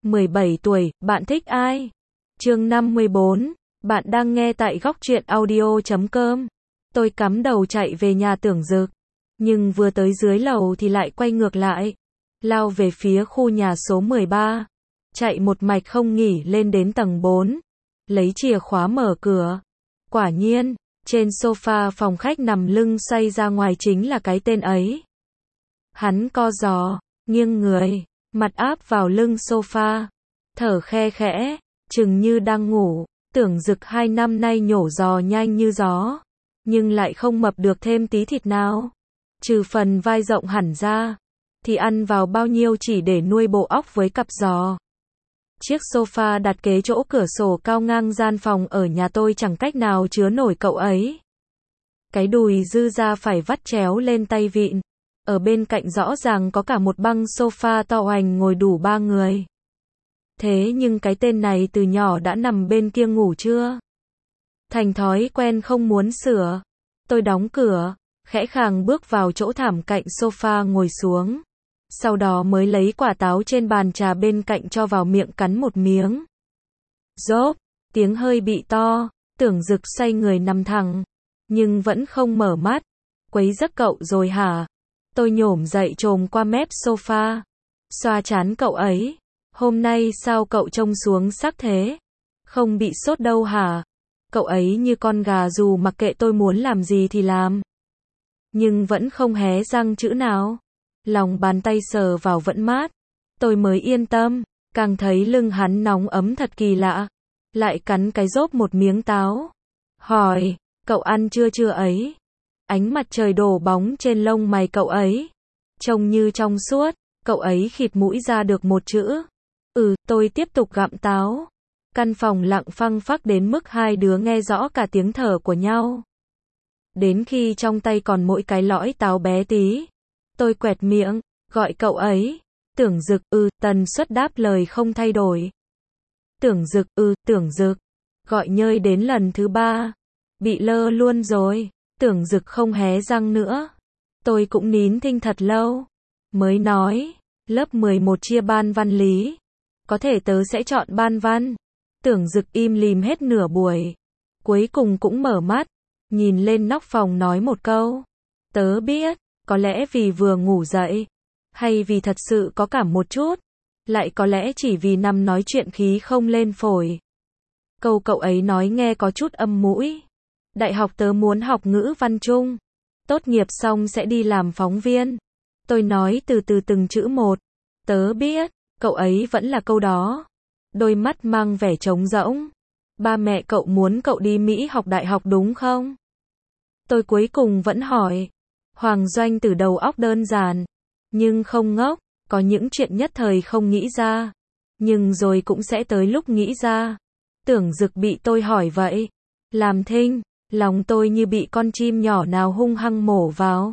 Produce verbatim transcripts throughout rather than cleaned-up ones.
mười bảy tuổi, bạn thích ai? Chương năm mươi bốn, bạn đang nghe tại góc truyện audio chấm com. Tôi cắm đầu chạy về nhà Tưởng Dực, nhưng vừa tới dưới lầu thì lại quay ngược lại, lao về phía khu nhà số mười ba, chạy một mạch không nghỉ lên đến tầng bốn, lấy chìa khóa mở cửa. Quả nhiên, trên sofa phòng khách nằm lưng xoay ra ngoài chính là cái tên ấy. Hắn co giò, nghiêng người, mặt áp vào lưng sofa, thở khe khẽ, chừng như đang ngủ. Tưởng Dực hai năm nay nhổ giò nhanh như gió, nhưng lại không mập được thêm tí thịt nào. Trừ phần vai rộng hẳn ra, thì ăn vào bao nhiêu chỉ để nuôi bộ óc với cặp giò. Chiếc sofa đặt kế chỗ cửa sổ cao ngang gian phòng ở nhà tôi chẳng cách nào chứa nổi cậu ấy. Cái đùi dư ra phải vắt chéo lên tay vịn. Ở bên cạnh rõ ràng có cả một băng sofa to hoành ngồi đủ ba người. Thế nhưng cái tên này từ nhỏ đã nằm bên kia ngủ chưa? Thành thói quen không muốn sửa. Tôi đóng cửa, khẽ khàng bước vào chỗ thảm cạnh sofa ngồi xuống. Sau đó mới lấy quả táo trên bàn trà bên cạnh cho vào miệng cắn một miếng. Rốp, tiếng hơi bị to, Tưởng Dực xoay người nằm thẳng, nhưng vẫn không mở mắt. Quấy giấc cậu rồi hả? Tôi nhổm dậy chồm qua mép sofa, xoa trán cậu ấy. Hôm nay sao cậu trông xuống sắc thế? Không bị sốt đâu hả? Cậu ấy như con gà dù mặc kệ tôi muốn làm gì thì làm. Nhưng vẫn không hé răng chữ nào. Lòng bàn tay sờ vào vẫn mát. Tôi mới yên tâm, càng thấy lưng hắn nóng ấm thật kỳ lạ. Lại cắn cái rốp một miếng táo. Hỏi, cậu ăn chưa chưa ấy? Ánh mặt trời đổ bóng trên lông mày cậu ấy. Trông như trong suốt, cậu ấy khịt mũi ra được một chữ. Ừ, tôi tiếp tục gặm táo. Căn phòng lặng phăng phắc đến mức hai đứa nghe rõ cả tiếng thở của nhau. Đến khi trong tay còn mỗi cái lõi táo bé tí, tôi quẹt miệng, gọi cậu ấy. Tưởng Dực, ừ, tần suất đáp lời không thay đổi. Tưởng Dực, ừ, Tưởng Dực. Gọi nhơi đến lần thứ ba. Bị lơ luôn rồi. Tưởng Dực không hé răng nữa. Tôi cũng nín thinh thật lâu. Mới nói, lớp mười một chia ban văn lý. Có thể tớ sẽ chọn ban văn. Tưởng Dực im lìm hết nửa buổi. Cuối cùng cũng mở mắt, nhìn lên nóc phòng nói một câu. Tớ biết, có lẽ vì vừa ngủ dậy, hay vì thật sự có cảm một chút, lại có lẽ chỉ vì nằm nói chuyện khí không lên phổi. Câu cậu ấy nói nghe có chút âm mũi. Đại học tớ muốn học ngữ văn Trung. Tốt nghiệp xong sẽ đi làm phóng viên. Tôi nói từ từ từng chữ một. Tớ biết, cậu ấy vẫn là câu đó. Đôi mắt mang vẻ trống rỗng. Ba mẹ cậu muốn cậu đi Mỹ học đại học đúng không? Tôi cuối cùng vẫn hỏi. Hoàng Doanh từ đầu óc đơn giản, nhưng không ngốc, có những chuyện nhất thời không nghĩ ra, nhưng rồi cũng sẽ tới lúc nghĩ ra. Tưởng Dực bị tôi hỏi vậy, làm thinh, lòng tôi như bị con chim nhỏ nào hung hăng mổ vào.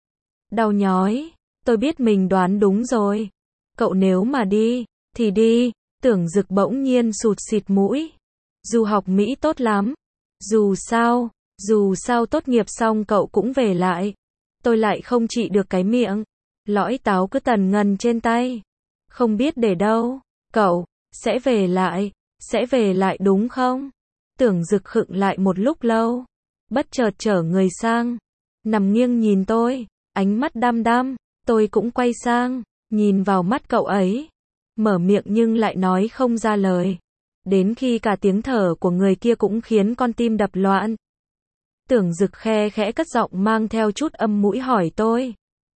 Đau nhói, tôi biết mình đoán đúng rồi. Cậu nếu mà đi, thì đi. Tưởng Dực bỗng nhiên sụt xịt mũi. Du học Mỹ tốt lắm. Dù sao, dù sao tốt nghiệp xong cậu cũng về lại. Tôi lại không trị được cái miệng. Lõi táo cứ tần ngần trên tay. Không biết để đâu. Cậu, sẽ về lại, sẽ về lại đúng không? Tưởng Dực khựng lại một lúc lâu. Bất chợt trở người sang. Nằm nghiêng nhìn tôi. Ánh mắt đăm đăm. Tôi cũng quay sang, nhìn vào mắt cậu ấy. Mở miệng nhưng lại nói không ra lời. Đến khi cả tiếng thở của người kia cũng khiến con tim đập loạn. Tưởng Dực khe khẽ cất giọng mang theo chút âm mũi hỏi tôi.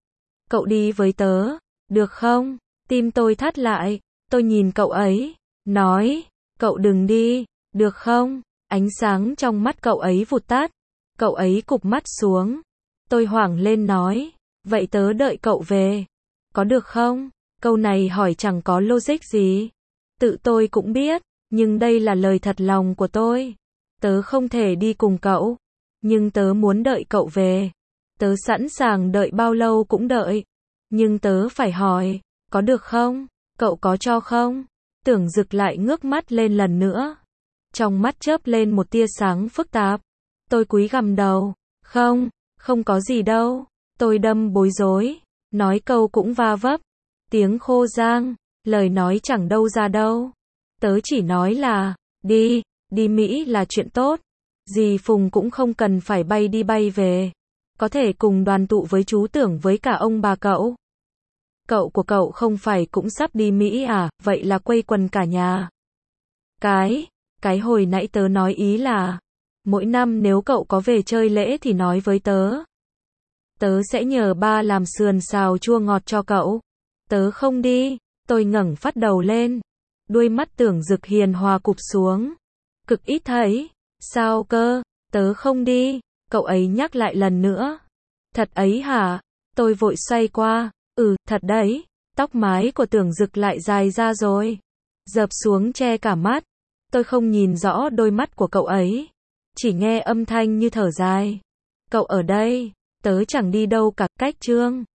Cậu đi với tớ, được không? Tim tôi thắt lại, tôi nhìn cậu ấy, nói, cậu đừng đi, được không? Ánh sáng trong mắt cậu ấy vụt tắt, cậu ấy cụp mắt xuống. Tôi hoảng lên nói, vậy tớ đợi cậu về, có được không? Câu này hỏi chẳng có logic gì. Tự tôi cũng biết, nhưng đây là lời thật lòng của tôi. Tớ không thể đi cùng cậu, nhưng tớ muốn đợi cậu về. Tớ sẵn sàng đợi bao lâu cũng đợi. Nhưng tớ phải hỏi, có được không? Cậu có cho không? Tưởng Dực lại ngước mắt lên lần nữa. Trong mắt chớp lên một tia sáng phức tạp. Tôi cúi gằm đầu. Không, không có gì đâu. Tôi đâm bối rối. Nói câu cũng va vấp. Tiếng khô rang. Lời nói chẳng đâu ra đâu. Tớ chỉ nói là, đi, đi Mỹ là chuyện tốt. Dì Phùng cũng không cần phải bay đi bay về. Có thể cùng đoàn tụ với chú Tưởng với cả ông bà cậu. Cậu của cậu không phải cũng sắp đi Mỹ à, vậy là quây quần cả nhà. Cái, cái hồi nãy tớ nói ý là, mỗi năm nếu cậu có về chơi lễ thì nói với tớ. Tớ sẽ nhờ ba làm sườn xào chua ngọt cho cậu. Tớ không đi, tôi ngẩng phát đầu lên. Đuôi mắt Tưởng Dực hiền hòa cụp xuống. Cực ít thấy, sao cơ, tớ không đi, cậu ấy nhắc lại lần nữa. Thật ấy hả? Tôi vội xoay qua, ừ, thật đấy, tóc mái của Tưởng Dực lại dài ra rồi. Dập xuống che cả mắt, tôi không nhìn rõ đôi mắt của cậu ấy. Chỉ nghe âm thanh như thở dài. Cậu ở đây, tớ chẳng đi đâu cả, cách Trương.